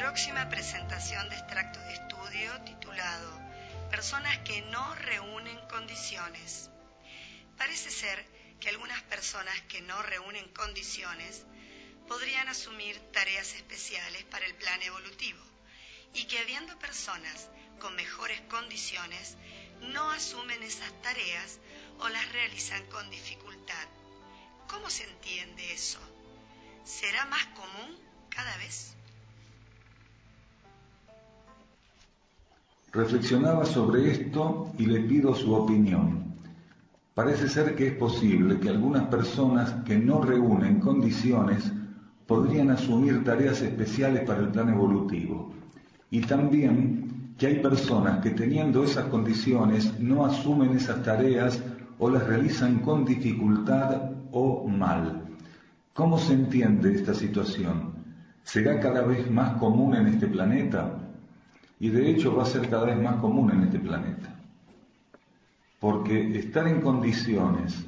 próxima presentación de extracto de estudio titulado Personas que no reúnen condiciones. Parece ser que algunas personas que no reúnen condiciones podrían asumir tareas especiales para el plan evolutivo y que habiendo personas con mejores condiciones no asumen esas tareas o las realizan con dificultad. ¿Cómo se entiende eso? ¿Será más común cada vez? Reflexionaba sobre esto y le pido su opinión. Parece ser que es posible que algunas personas que no reúnen condiciones podrían asumir tareas especiales para el plan evolutivo. Y también que hay personas que teniendo esas condiciones no asumen esas tareas o las realizan con dificultad o mal. ¿Cómo se entiende esta situación? ¿Será cada vez más común en este planeta? Y de hecho va a ser cada vez más común en este planeta. Porque estar en condiciones,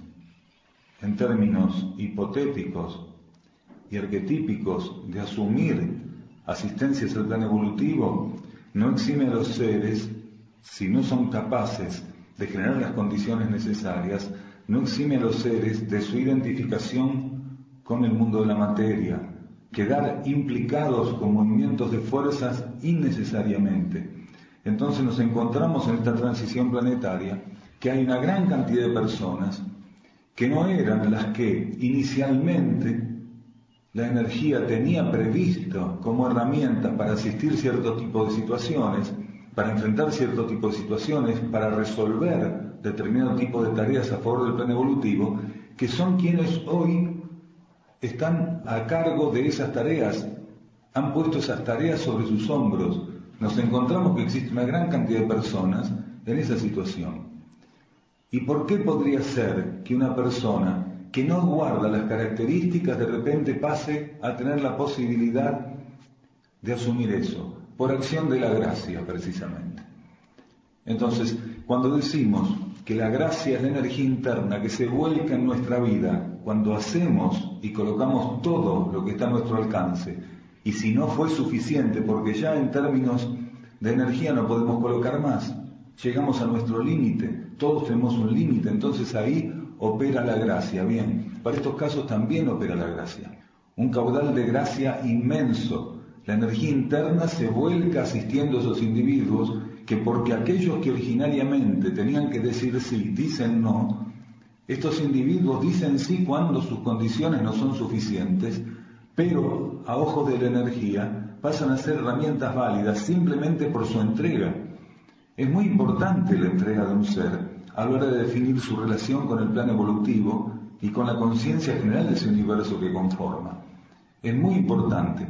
en términos hipotéticos y arquetípicos, de asumir asistencias al plan evolutivo, no exime a los seres, si no son capaces de generar las condiciones necesarias, no exime a los seres de su identificación con el mundo de la materia, quedar implicados con movimientos de fuerzas innecesariamente. Entonces nos encontramos en esta transición planetaria que hay una gran cantidad de personas que no eran las que inicialmente la energía tenía previsto como herramienta para asistir cierto tipo de situaciones, para enfrentar cierto tipo de situaciones, para resolver determinado tipo de tareas a favor del plan evolutivo, que son quienes hoy están a cargo de esas tareas, han puesto esas tareas sobre sus hombros. Nos encontramos que existe una gran cantidad de personas en esa situación. ¿Y por qué podría ser que una persona que no guarda las características de repente pase a tener la posibilidad de asumir eso? Por acción de la gracia, precisamente. Entonces, cuando decimos que la gracia es la energía interna que se vuelca en nuestra vida, cuando hacemos y colocamos todo lo que está a nuestro alcance, y si no fue suficiente, porque ya en términos de energía no podemos colocar más, llegamos a nuestro límite, todos tenemos un límite, entonces ahí opera la gracia. Bien, para estos casos también opera la gracia, un caudal de gracia inmenso. La energía interna se vuelca asistiendo a esos individuos que, porque aquellos que originariamente tenían que decir sí, dicen no, estos individuos dicen sí cuando sus condiciones no son suficientes, pero a ojos de la energía pasan a ser herramientas válidas simplemente por su entrega. Es muy importante la entrega de un ser a la hora de definir su relación con el plan evolutivo y con la conciencia general de ese universo que conforma. Es muy importante.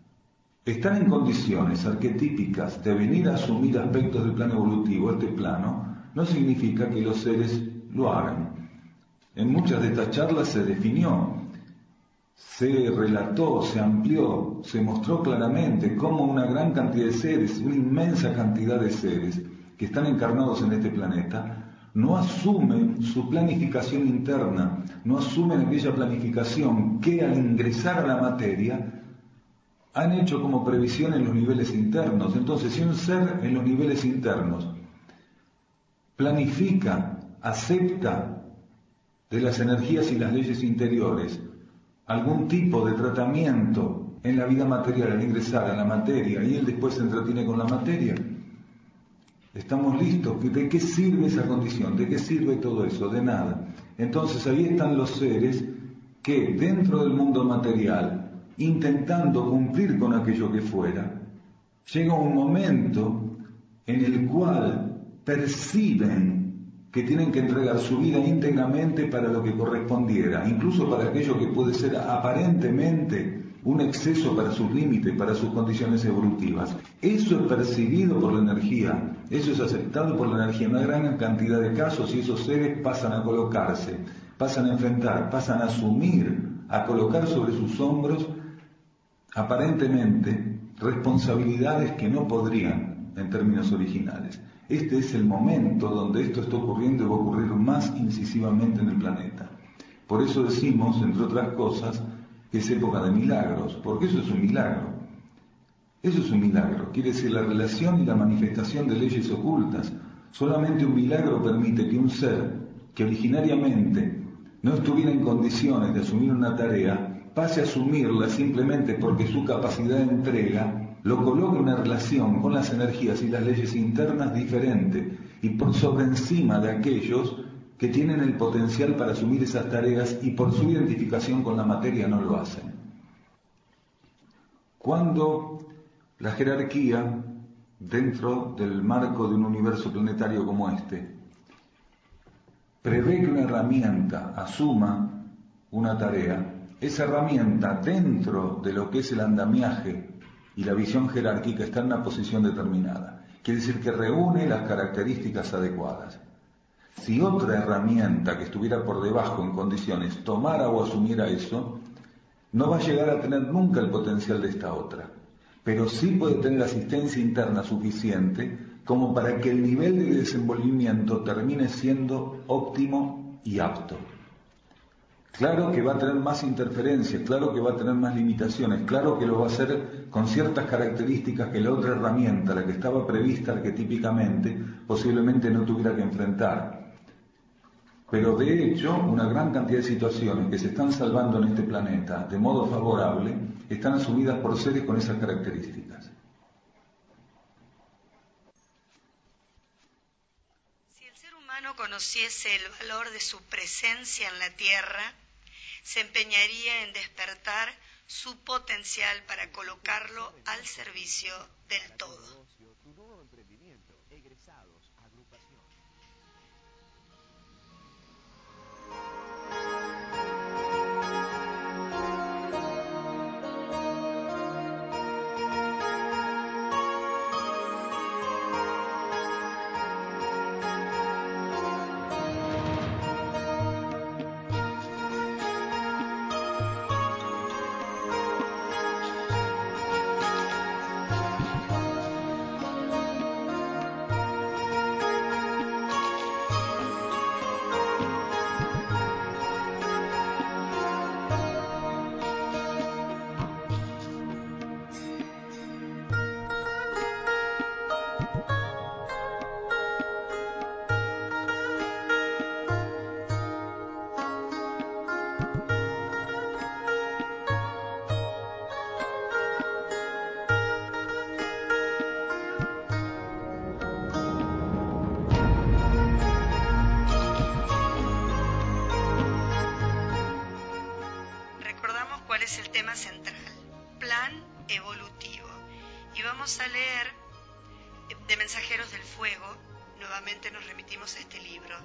Estar en condiciones arquetípicas de venir a asumir aspectos del plan evolutivo, este plano, no significa que los seres lo hagan. En muchas de estas charlas se definió, se relató, se amplió, se mostró claramente cómo una gran cantidad de seres, una inmensa cantidad de seres que están encarnados en este planeta, no asumen su planificación interna, no asumen aquella planificación que al ingresar a la materia han hecho como previsión en los niveles internos. Entonces, si un ser en los niveles internos planifica, acepta de las energías y las leyes interiores algún tipo de tratamiento en la vida material al ingresar a la materia y él después se entretiene con la materia, ¿estamos listos? ¿De qué sirve esa condición? ¿De qué sirve todo eso? De nada. Entonces ahí están los seres que dentro del mundo material, intentando cumplir con aquello que fuera, llega un momento en el cual perciben que tienen que entregar su vida íntegramente para lo que correspondiera, incluso para aquello que puede ser aparentemente un exceso para sus límites, para sus condiciones evolutivas. Eso es percibido por la energía, eso es aceptado por la energía en una gran cantidad de casos, y esos seres pasan a colocarse, pasan a enfrentar, pasan a asumir, a colocar sobre sus hombros aparentemente responsabilidades que no podrían en términos originales. Este es el momento donde esto está ocurriendo y va a ocurrir más incisivamente en el planeta. Por eso decimos, entre otras cosas, que es época de milagros, porque eso es un milagro. Eso es un milagro, quiere decir la relación y la manifestación de leyes ocultas. Solamente un milagro permite que un ser que originariamente no estuviera en condiciones de asumir una tarea, pase a asumirla simplemente porque su capacidad de entrega lo coloca en una relación con las energías y las leyes internas diferente y por sobre encima de aquellos que tienen el potencial para asumir esas tareas y por su identificación con la materia no lo hacen. Cuando la jerarquía, dentro del marco de un universo planetario como este, prevé que una herramienta asuma una tarea, esa herramienta dentro de lo que es el andamiaje y la visión jerárquica está en una posición determinada. Quiere decir que reúne las características adecuadas. Si otra herramienta que estuviera por debajo en condiciones tomara o asumiera eso, no va a llegar a tener nunca el potencial de esta otra, pero sí puede tener asistencia interna suficiente como para que el nivel de desenvolvimiento termine siendo óptimo y apto. Claro que va a tener más interferencias, claro que va a tener más limitaciones, claro que lo va a hacer con ciertas características que la otra herramienta, la que estaba prevista arquetípicamente, posiblemente no tuviera que enfrentar. Pero de hecho, una gran cantidad de situaciones que se están salvando en este planeta de modo favorable están asumidas por seres con esas características. Si el ser humano conociese el valor de su presencia en la Tierra, se empeñaría en despertar su potencial para colocarlo al servicio del todo. ¿Cuál es el tema central? Plan evolutivo. Y vamos a leer de Mensajeros del Fuego, nuevamente nos remitimos a este libro.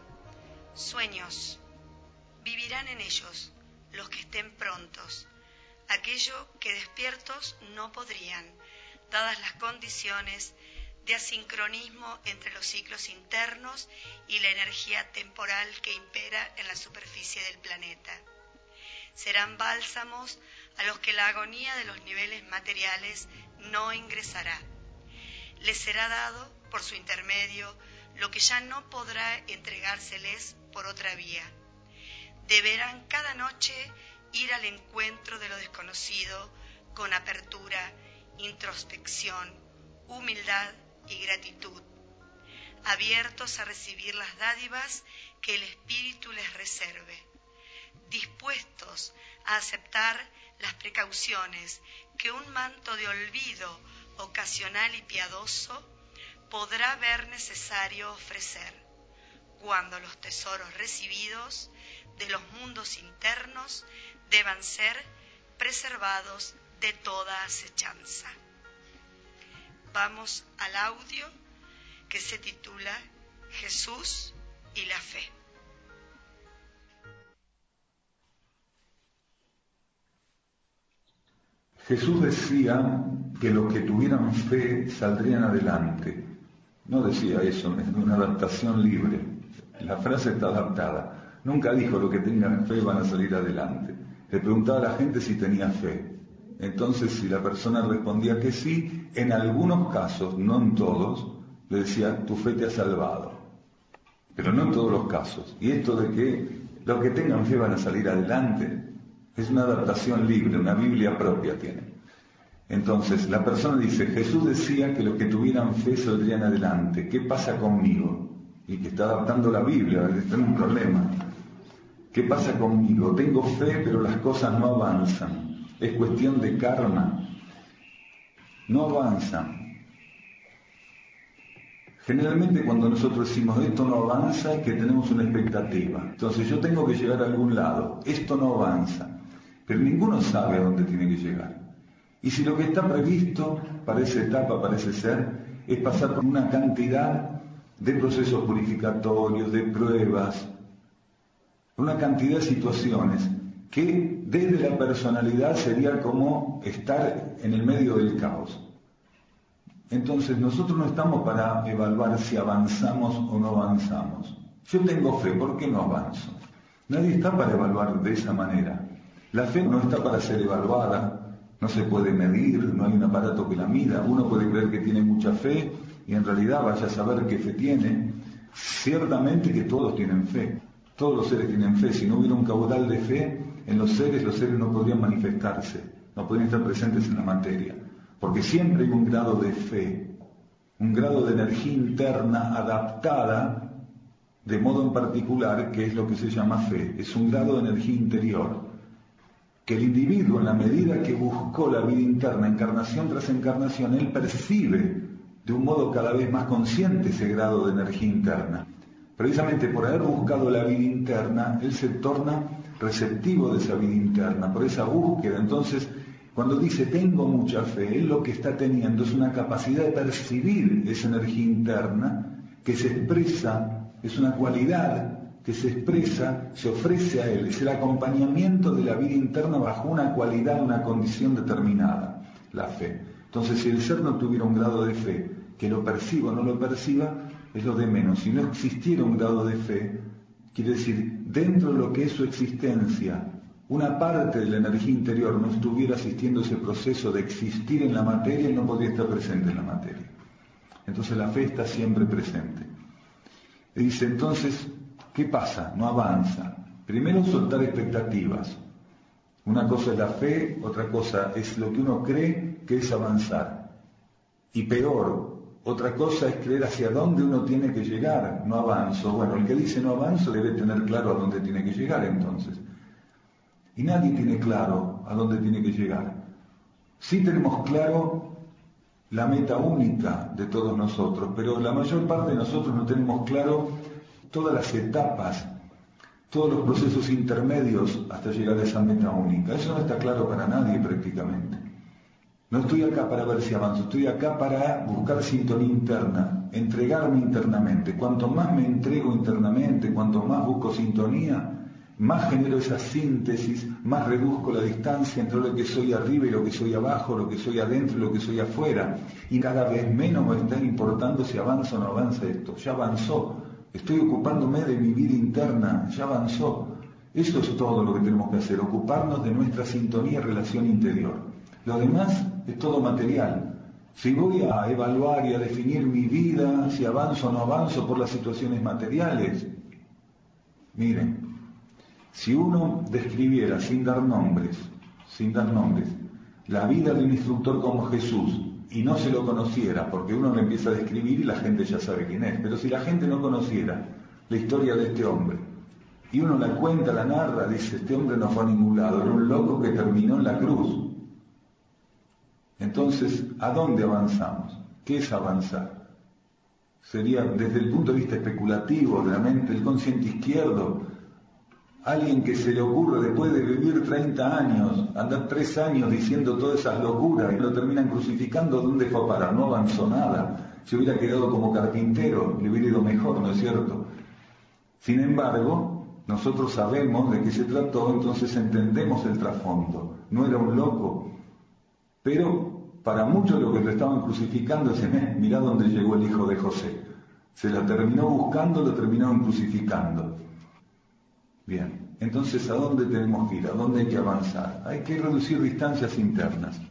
Sueños. Vivirán en ellos los que estén prontos, aquello que despiertos no podrían, dadas las condiciones de asincronismo entre los ciclos internos y la energía temporal que impera en la superficie del planeta. Serán bálsamos a los que la agonía de los niveles materiales no ingresará. Les será dado, por su intermedio, lo que ya no podrá entregárseles por otra vía. Deberán cada noche ir al encuentro de lo desconocido con apertura, introspección, humildad y gratitud, abiertos a recibir las dádivas que el Espíritu les reserve, dispuestos a aceptar las precauciones que un manto de olvido ocasional y piadoso podrá ver necesario ofrecer, cuando los tesoros recibidos de los mundos internos deban ser preservados de toda acechanza. Vamos al audio que se titula Jesús y la fe. Jesús decía que los que tuvieran fe saldrían adelante. No decía eso, es una adaptación libre. La frase está adaptada. Nunca dijo los que tengan fe van a salir adelante. Le preguntaba a la gente si tenía fe. Entonces, si la persona respondía que sí, en algunos casos, no en todos, le decía, tu fe te ha salvado. Pero no en todos los casos. Y esto de que los que tengan fe van a salir adelante, es una adaptación libre, una Biblia propia tiene. Entonces, la persona dice, Jesús decía que los que tuvieran fe saldrían adelante. ¿Qué pasa conmigo? Y que está adaptando la Biblia, está en un problema. ¿Qué pasa conmigo? Tengo fe, pero las cosas no avanzan. Es cuestión de karma. No avanzan. Generalmente cuando nosotros decimos esto no avanza es que tenemos una expectativa. Entonces yo tengo que llegar a algún lado. Esto no avanza. Pero ninguno sabe a dónde tiene que llegar. Y si lo que está previsto para esa etapa parece ser, es pasar por una cantidad de procesos purificatorios, de pruebas, una cantidad de situaciones que desde la personalidad sería como estar en el medio del caos. Entonces nosotros no estamos para evaluar si avanzamos o no avanzamos. Yo tengo fe, ¿por qué no avanzo? Nadie está para evaluar de esa manera. La fe no está para ser evaluada, no se puede medir, no hay un aparato que la mida. Uno puede creer que tiene mucha fe y en realidad vaya a saber qué fe tiene. Ciertamente que todos tienen fe, todos los seres tienen fe. Si no hubiera un caudal de fe en los seres no podrían manifestarse, no podrían estar presentes en la materia. Porque siempre hay un grado de fe, un grado de energía interna adaptada de modo en particular, que es lo que se llama fe. Es un grado de energía interior, que el individuo, en la medida que buscó la vida interna, encarnación tras encarnación, él percibe de un modo cada vez más consciente ese grado de energía interna. Precisamente por haber buscado la vida interna, él se torna receptivo de esa vida interna, por esa búsqueda. Entonces, cuando dice tengo mucha fe, él lo que está teniendo es una capacidad de percibir esa energía interna que se expresa, es una cualidad que se expresa, se ofrece a él, es el acompañamiento de la vida interna bajo una cualidad, una condición determinada, la fe. Entonces, si el ser no tuviera un grado de fe, que lo perciba o no lo perciba, es lo de menos. Si no existiera un grado de fe, quiere decir, dentro de lo que es su existencia, una parte de la energía interior no estuviera asistiendo a ese proceso de existir en la materia, él no podría estar presente en la materia. Entonces la fe está siempre presente. Y dice, entonces, ¿qué pasa? No avanza. Primero, soltar expectativas. Una cosa es la fe, otra cosa es lo que uno cree que es avanzar. Y peor, otra cosa es creer hacia dónde uno tiene que llegar. No avanzo. Bueno, el que dice no avanzo debe tener claro a dónde tiene que llegar entonces. Y nadie tiene claro a dónde tiene que llegar. Sí tenemos claro la meta única de todos nosotros, pero la mayor parte de nosotros no tenemos claro todas las etapas, todos los procesos intermedios hasta llegar a esa meta única. Eso no está claro para nadie prácticamente. No estoy acá para ver si avanzo, estoy acá para buscar sintonía interna, entregarme internamente. Cuanto más me entrego internamente, cuanto más busco sintonía, más genero esa síntesis, más reduzco la distancia entre lo que soy arriba y lo que soy abajo, lo que soy adentro y lo que soy afuera. Y cada vez menos me está importando si avanza o no avanza esto. Ya avanzó. Estoy ocupándome de mi vida interna. Ya avanzó. Eso es todo lo que tenemos que hacer. Ocuparnos de nuestra sintonía y relación interior. Lo demás es todo material. Si voy a evaluar y a definir mi vida, si avanzo o no avanzo por las situaciones materiales, miren, si uno describiera sin dar nombres, la vida de un instructor como Jesús y no se lo conociera, porque uno lo empieza a describir y la gente ya sabe quién es, pero si la gente no conociera la historia de este hombre y uno la cuenta, la narra, dice, este hombre no fue a ningún lado, era un loco que terminó en la cruz. Entonces, ¿a dónde avanzamos? ¿Qué es avanzar? Sería, desde el punto de vista especulativo, de la mente, el consciente izquierdo, alguien que se le ocurre después de vivir 30 años, andar 3 años diciendo todas esas locuras y lo terminan crucificando, ¿dónde fue a parar? No avanzó nada. Se hubiera quedado como carpintero, le hubiera ido mejor, ¿no es cierto? Sin embargo, nosotros sabemos de qué se trató, entonces entendemos el trasfondo. No era un loco, pero para muchos lo que lo estaban crucificando es, mirá dónde llegó el hijo de José. Se la terminó buscando, lo terminaron crucificando. Bien, entonces ¿a dónde tenemos que ir? ¿A dónde hay que avanzar? Hay que reducir distancias internas.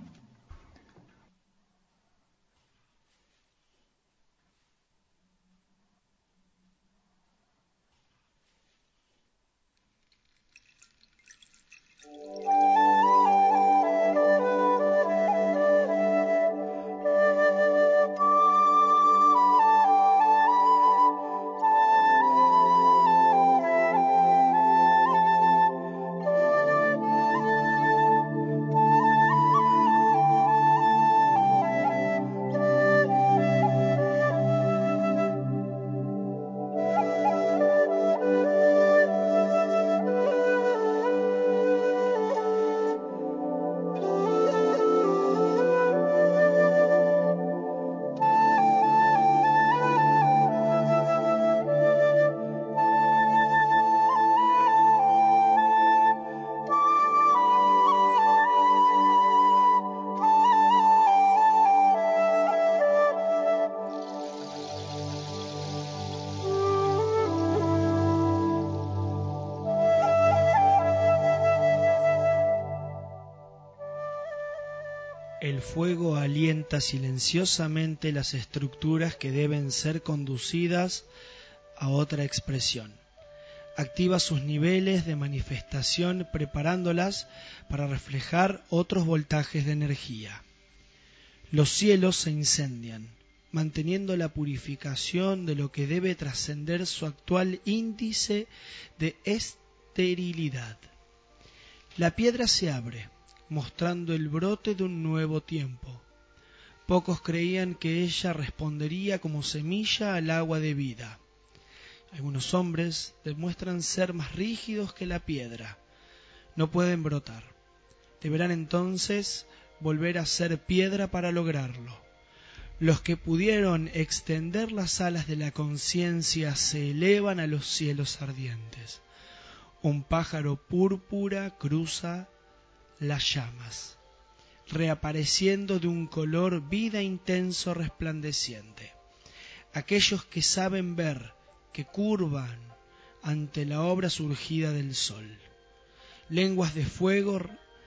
El fuego alienta silenciosamente las estructuras que deben ser conducidas a otra expresión. Activa sus niveles de manifestación preparándolas para reflejar otros voltajes de energía. Los cielos se incendian, manteniendo la purificación de lo que debe trascender su actual índice de esterilidad. La piedra se abre, mostrando el brote de un nuevo tiempo. Pocos creían que ella respondería como semilla al agua de vida. Algunos hombres demuestran ser más rígidos que la piedra. No pueden brotar. Deberán entonces volver a ser piedra para lograrlo. Los que pudieron extender las alas de la conciencia se elevan a los cielos ardientes. Un pájaro púrpura cruza las llamas, reapareciendo de un color vida intenso resplandeciente. Aquellos que saben ver, que curvan ante la obra surgida del sol. Lenguas de fuego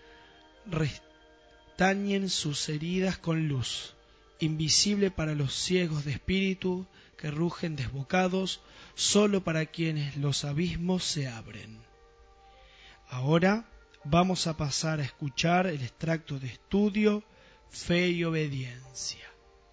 restañen sus heridas con luz, invisible para los ciegos de espíritu que rugen desbocados, solo para quienes los abismos se abren. Ahora vamos a pasar a escuchar el extracto de estudio Fe y Obediencia.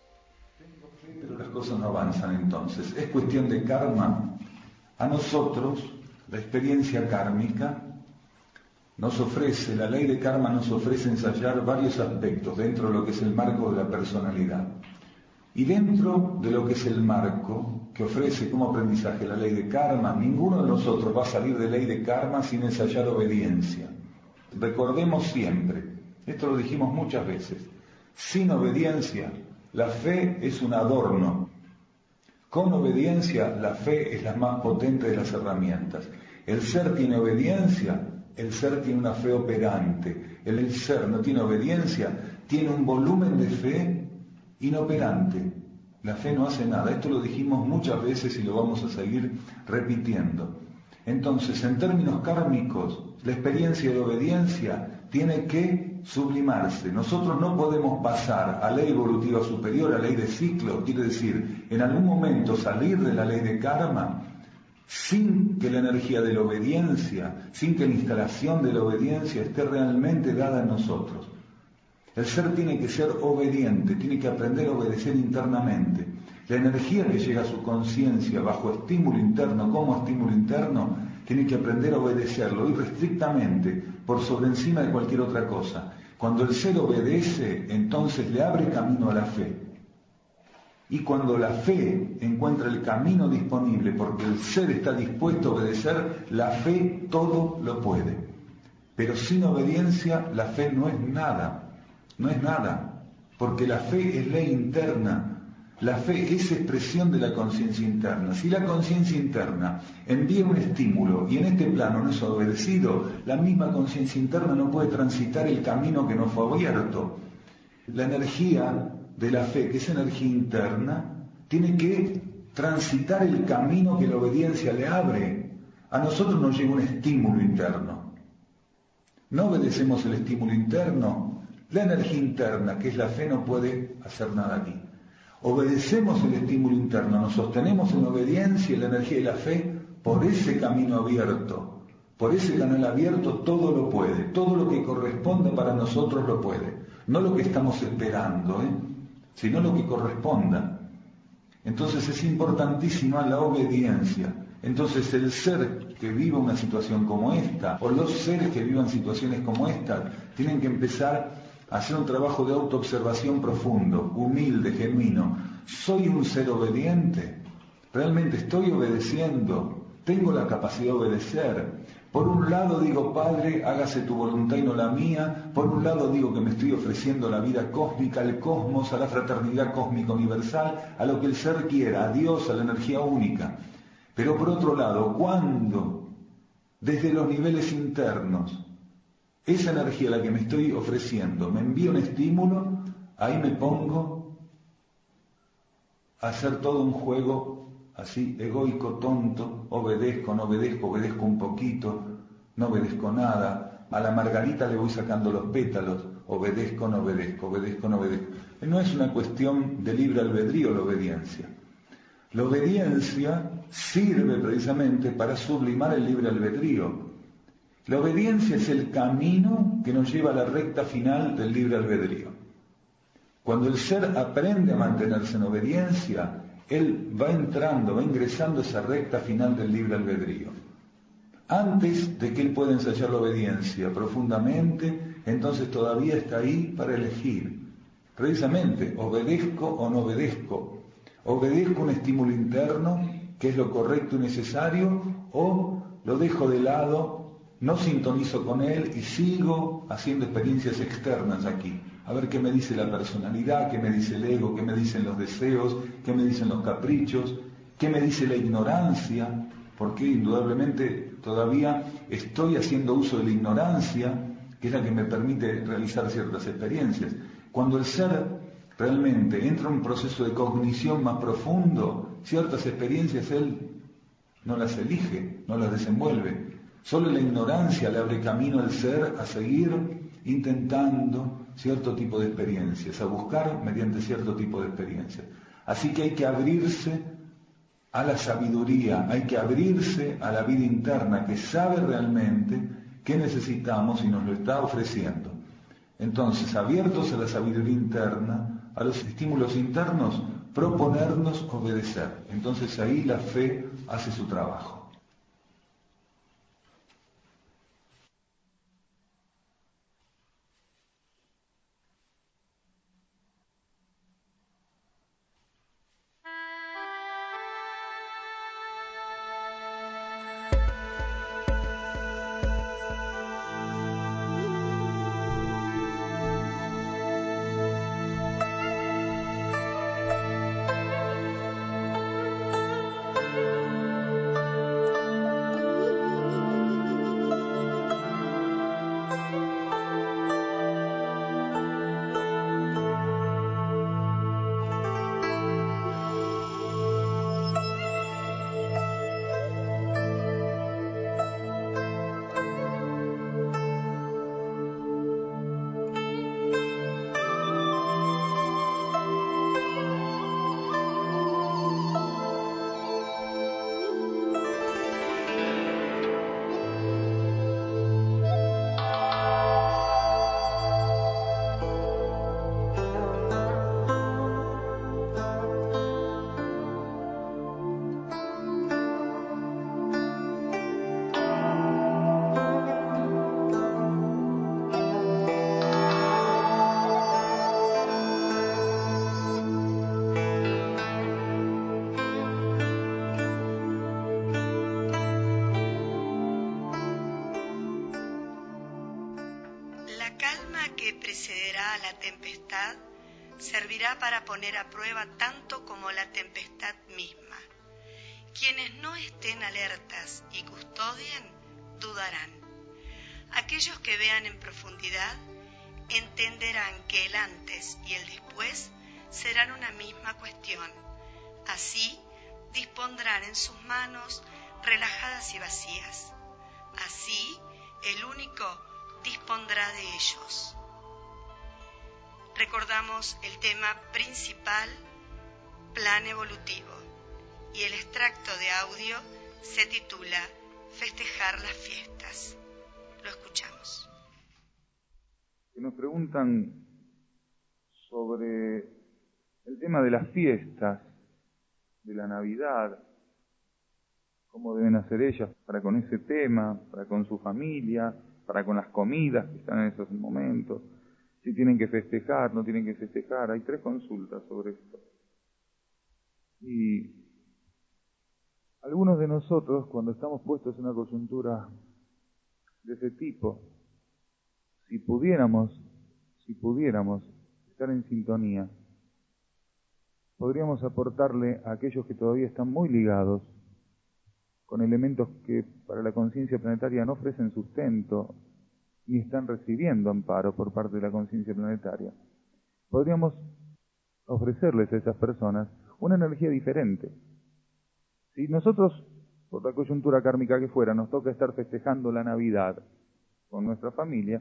Pero las cosas no avanzan entonces. Es cuestión de karma. A nosotros, la experiencia kármica nos ofrece, la ley de karma nos ofrece ensayar varios aspectos dentro de lo que es el marco de la personalidad. Y dentro de lo que es el marco que ofrece como aprendizaje la ley de karma, ninguno de nosotros va a salir de ley de karma sin ensayar obediencia. Recordemos siempre, esto lo dijimos muchas veces, sin obediencia la fe es un adorno. Con obediencia la fe es la más potente de las herramientas. El ser tiene obediencia, el ser tiene una fe operante. El ser no tiene obediencia, tiene un volumen de fe inoperante. La fe no hace nada. Esto lo dijimos muchas veces y lo vamos a seguir repitiendo. Entonces, en términos kármicos, la experiencia de obediencia tiene que sublimarse. Nosotros no podemos pasar a ley evolutiva superior, a ley de ciclo, quiere decir, en algún momento salir de la ley de karma sin que la energía de la obediencia, sin que la instalación de la obediencia esté realmente dada en nosotros. El ser tiene que ser obediente, tiene que aprender a obedecer internamente. La energía que llega a su conciencia bajo estímulo interno, como estímulo interno, tiene que aprender a obedecerlo irrestrictamente, por sobre encima de cualquier otra cosa. Cuando el ser obedece, entonces le abre camino a la fe. Y cuando la fe encuentra el camino disponible, porque el ser está dispuesto a obedecer, la fe todo lo puede. Pero sin obediencia, la fe no es nada, no es nada, porque la fe es ley interna. La fe es expresión de la conciencia interna. Si la conciencia interna envía un estímulo y en este plano no es obedecido, la misma conciencia interna no puede transitar el camino que nos fue abierto. La energía de la fe, que es energía interna, tiene que transitar el camino que la obediencia le abre. A nosotros nos llega un estímulo interno. No obedecemos el estímulo interno. La energía interna, que es la fe, no puede hacer nada aquí. Obedecemos el estímulo interno, nos sostenemos en obediencia y la energía de la fe por ese camino abierto, por ese canal abierto todo lo puede, todo lo que corresponda para nosotros lo puede, no lo que estamos esperando, sino lo que corresponda. Entonces es importantísima la obediencia. Entonces el ser que viva una situación como esta, o los seres que vivan situaciones como esta, tienen que empezar hacer un trabajo de autoobservación profundo, humilde, genuino. ¿Soy un ser obediente? ¿Realmente estoy obedeciendo? ¿Tengo la capacidad de obedecer? Por un lado digo, Padre, hágase tu voluntad y no la mía. Por un lado digo que me estoy ofreciendo a la vida cósmica, al cosmos, a la fraternidad cósmica universal, a lo que el ser quiera, a Dios, a la energía única. Pero por otro lado, cuando desde los niveles internos esa energía a la que me estoy ofreciendo me envía un estímulo, ahí me pongo a hacer todo un juego así egoico, tonto, obedezco, no obedezco, obedezco un poquito, no obedezco nada, a la margarita le voy sacando los pétalos, obedezco, no obedezco, obedezco, no obedezco. No es una cuestión de libre albedrío la obediencia. La obediencia sirve precisamente para sublimar el libre albedrío. La obediencia es el camino que nos lleva a la recta final del libre albedrío. Cuando el ser aprende a mantenerse en obediencia, él va entrando, va ingresando a esa recta final del libre albedrío. Antes de que él pueda ensayar la obediencia profundamente, entonces todavía está ahí para elegir. Precisamente, obedezco o no obedezco. Obedezco un estímulo interno, que es lo correcto y necesario, o lo dejo de lado, no sintonizo con él y sigo haciendo experiencias externas aquí. A ver qué me dice la personalidad, qué me dice el ego, qué me dicen los deseos, qué me dicen los caprichos, qué me dice la ignorancia, porque indudablemente todavía estoy haciendo uso de la ignorancia, que es la que me permite realizar ciertas experiencias. Cuando el ser realmente entra en un proceso de cognición más profundo, ciertas experiencias él no las elige, no las desenvuelve. Solo la ignorancia le abre camino al ser a seguir intentando cierto tipo de experiencias, a buscar mediante cierto tipo de experiencias. Así que hay que abrirse a la sabiduría, hay que abrirse a la vida interna que sabe realmente qué necesitamos y nos lo está ofreciendo. Entonces, abiertos a la sabiduría interna, a los estímulos internos, proponernos obedecer. Entonces ahí la fe hace su trabajo. Precederá a la tempestad, servirá para poner a prueba tanto como la tempestad misma. Quienes no estén alertas y custodien, dudarán. Aquellos que vean en profundidad, entenderán que el antes y el después serán una misma cuestión. Así, dispondrán en sus manos relajadas y vacías. Así, el único dispondrá de ellos. Recordamos el tema principal, plan evolutivo, y el extracto de audio se titula Festejar las fiestas. Lo escuchamos. Nos preguntan sobre el tema de las fiestas, de la Navidad, cómo deben hacer ellas para con ese tema, para con su familia, para con las comidas que están en esos momentos. Si tienen que festejar, no tienen que festejar. Hay 3 consultas sobre esto. Y algunos de nosotros, cuando estamos puestos en una coyuntura de ese tipo, si pudiéramos estar en sintonía, podríamos aportarle a aquellos que todavía están muy ligados con elementos que para la conciencia planetaria no ofrecen sustento, ni están recibiendo amparo por parte de la conciencia planetaria. Podríamos ofrecerles a esas personas una energía diferente. Si nosotros, por la coyuntura kármica que fuera, nos toca estar festejando la Navidad con nuestra familia,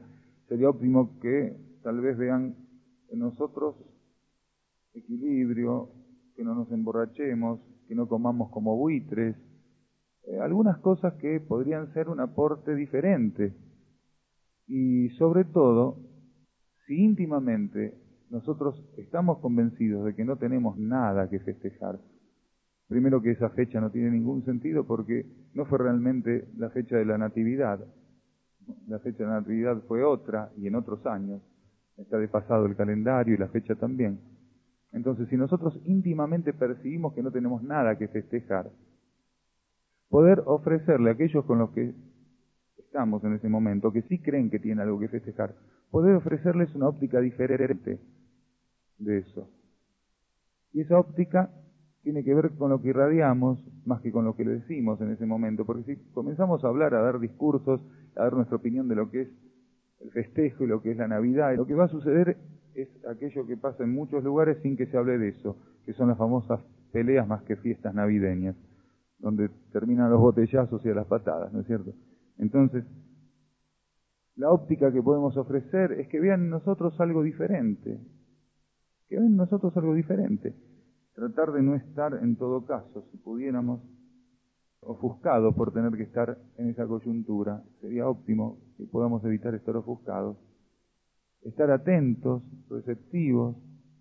sería óptimo que tal vez vean en nosotros equilibrio, que no nos emborrachemos, que no comamos como buitres, algunas cosas que podrían ser un aporte diferente. Y sobre todo, si íntimamente nosotros estamos convencidos de que no tenemos nada que festejar, primero que esa fecha no tiene ningún sentido porque no fue realmente la fecha de la Natividad. La fecha de la Natividad fue otra y en otros años. Está desfasado el calendario y la fecha también. Entonces, si nosotros íntimamente percibimos que no tenemos nada que festejar, poder ofrecerle a aquellos con los que estamos en ese momento, que sí creen que tienen algo que festejar, poder ofrecerles una óptica diferente de eso. Y esa óptica tiene que ver con lo que irradiamos más que con lo que le decimos en ese momento, porque si comenzamos a hablar, a dar discursos, a dar nuestra opinión de lo que es el festejo y lo que es la Navidad, lo que va a suceder es aquello que pasa en muchos lugares sin que se hable de eso, que son las famosas peleas más que fiestas navideñas, donde terminan los botellazos y a las patadas, ¿no es cierto? Entonces, la óptica que podemos ofrecer es que vean en nosotros algo diferente, que vean en nosotros algo diferente. Tratar de no estar, en todo caso, si pudiéramos, ofuscados por tener que estar en esa coyuntura. Sería óptimo que podamos evitar estar ofuscados. Estar atentos, receptivos,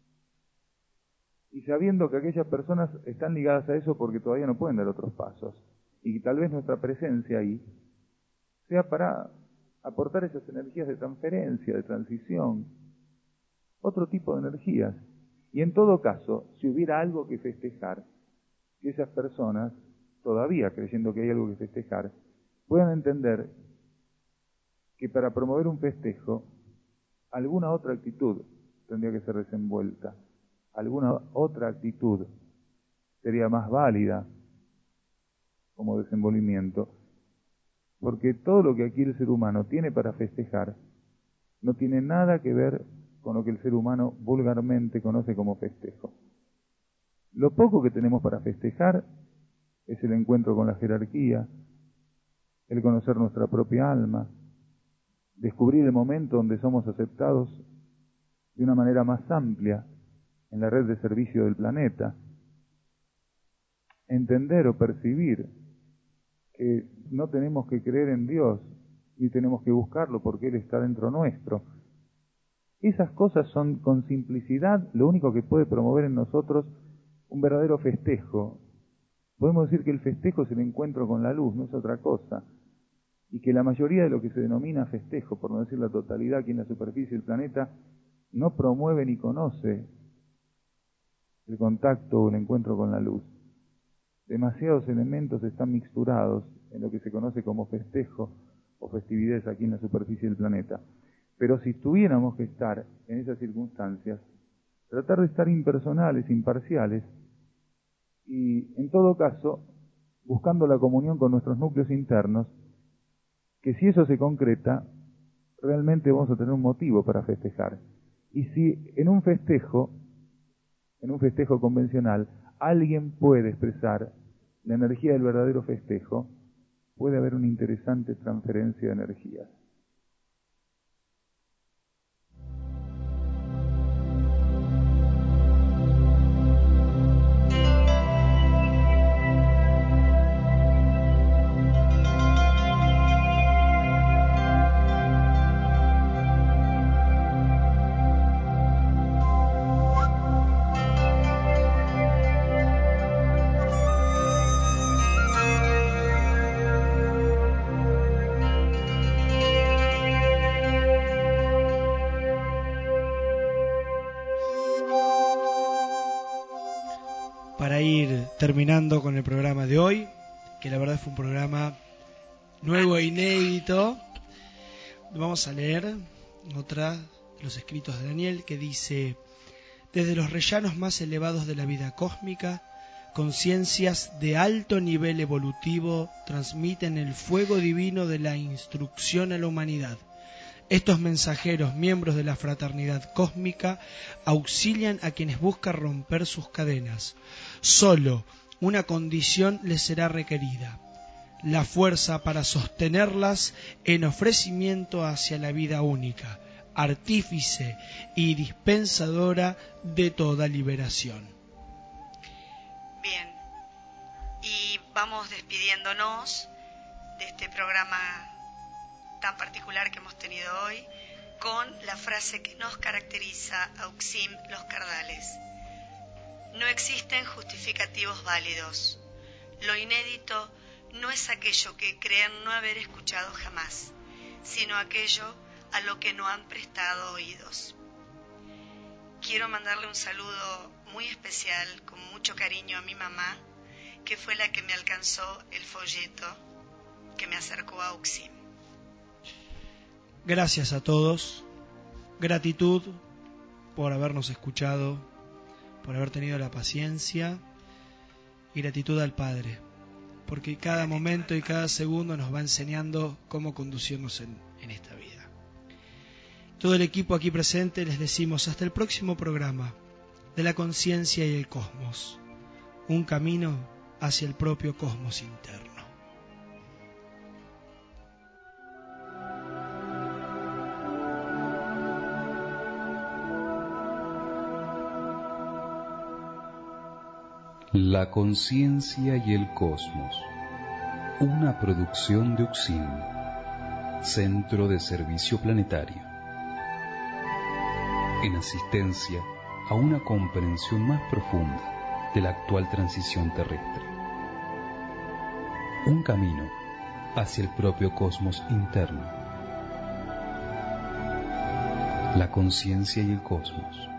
y sabiendo que aquellas personas están ligadas a eso porque todavía no pueden dar otros pasos. Y tal vez nuestra presencia ahí sea para aportar esas energías de transferencia, de transición, otro tipo de energías. Y en todo caso, si hubiera algo que festejar, que esas personas, todavía creyendo que hay algo que festejar, puedan entender que para promover un festejo, alguna otra actitud tendría que ser desenvuelta, alguna otra actitud sería más válida como desenvolvimiento, porque todo lo que aquí el ser humano tiene para festejar no tiene nada que ver con lo que el ser humano vulgarmente conoce como festejo. Lo poco que tenemos para festejar es el encuentro con la jerarquía, el conocer nuestra propia alma, descubrir el momento donde somos aceptados de una manera más amplia en la red de servicio del planeta, entender o percibir que no tenemos que creer en Dios, ni tenemos que buscarlo porque Él está dentro nuestro. Esas cosas son con simplicidad lo único que puede promover en nosotros un verdadero festejo. Podemos decir que el festejo es el encuentro con la luz, no es otra cosa. Y que la mayoría de lo que se denomina festejo, por no decir la totalidad aquí en la superficie del planeta, no promueve ni conoce el contacto o el encuentro con la luz. Demasiados elementos están mixturados en lo que se conoce como festejo o festividades aquí en la superficie del planeta. Pero si tuviéramos que estar en esas circunstancias, tratar de estar impersonales, imparciales, y en todo caso, buscando la comunión con nuestros núcleos internos, que si eso se concreta, realmente vamos a tener un motivo para festejar. Y si en un festejo convencional, alguien puede expresar la energía del verdadero festejo, puede haber una interesante transferencia de energías. Para ir terminando con el programa de hoy, que la verdad fue un programa nuevo e inédito, vamos a leer otra de los escritos de Daniel que dice: desde los rellanos más elevados de la vida cósmica, conciencias de alto nivel evolutivo transmiten el fuego divino de la instrucción a la humanidad. Estos mensajeros, miembros de la fraternidad cósmica, auxilian a quienes buscan romper sus cadenas. Solo una condición les será requerida: la fuerza para sostenerlas en ofrecimiento hacia la vida única, artífice y dispensadora de toda liberación. Bien, y vamos despidiéndonos de este programa tan particular que hemos tenido hoy con la frase que nos caracteriza a Uxim Los Cardales. No existen justificativos válidos. Lo inédito no es aquello que creen no haber escuchado jamás, sino aquello a lo que no han prestado oídos. Quiero mandarle un saludo muy especial, con mucho cariño, a mi mamá, que fue la que me alcanzó el folleto que me acercó a Uxim. Gracias a todos, gratitud por habernos escuchado, por haber tenido la paciencia, y gratitud al Padre, porque cada momento y cada segundo nos va enseñando cómo conducirnos en esta vida. Todo el equipo aquí presente les decimos hasta el próximo programa de la conciencia y el cosmos, un camino hacia el propio cosmos interno. La conciencia y el cosmos, una producción de Uxim, Centro de Servicio Planetario, en asistencia a una comprensión más profunda de la actual transición terrestre. Un camino hacia el propio cosmos interno. La conciencia y el cosmos.